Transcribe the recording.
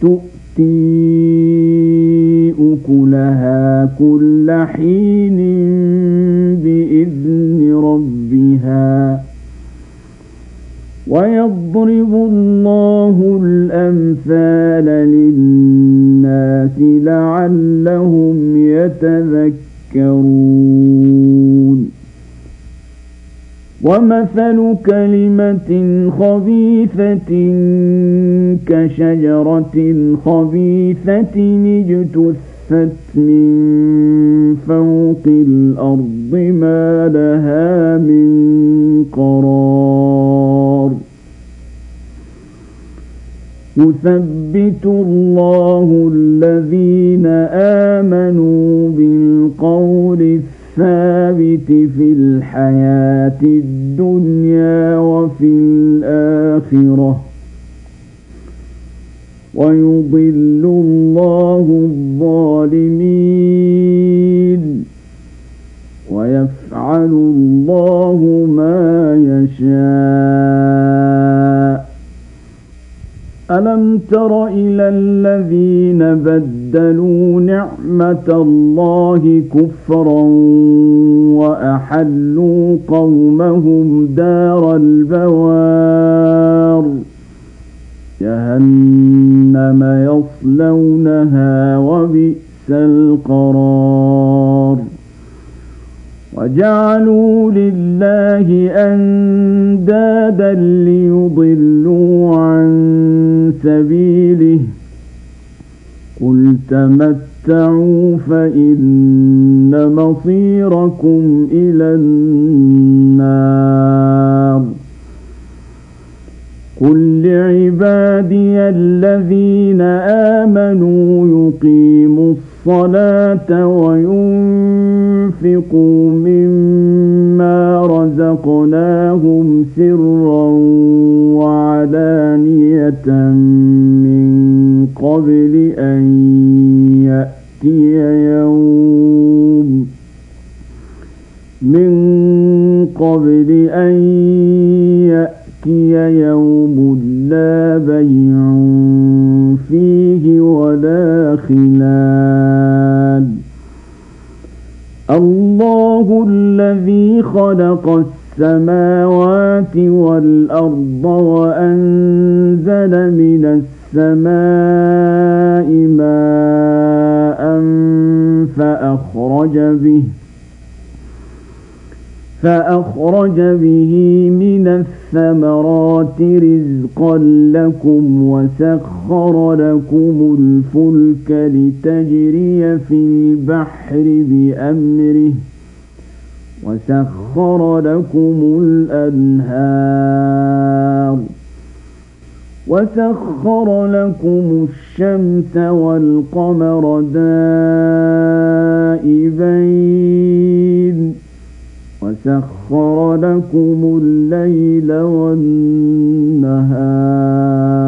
تؤتي أكلها كل حين بإذن ربها ويضرب الله الأمثال للناس لعلهم يتذكرون ومثل كلمة خبيثة كشجرة خبيثة اجتثت من فوق الأرض ما لها من قرار يثبت الله الذين آمنوا بالقول الثابت في الحياة الدنيا وفي الآخرة ويضل الله الظالمين ويفعل الله ما يشاء ألم تر إلى الذين بدلوا نعمة الله كفرا وأحلوا قومهم دار البوار جهنم يصلونها وبئس القرار وجعلوا لله أندادا ليضلوا عن سبيله قل تمتعوا فإن مصيركم إلى النار قل لعبادي الذين آمنوا يقيموا الصلاة وينفقوا مما رزقناهم سرا وعلانية من قبل أن يأتي يوم لا بيع فيه ولا خلال الله الذي خلق السماوات والأرض وأنزل من السماء ماء فأخرج به من الثمرات رزقا لكم وسخر لكم الفلك لتجري في البحر بأمره وسخر لكم الأنهار وسخر لكم الشمس والقمر دائبين وسخر لكم الليل والنهار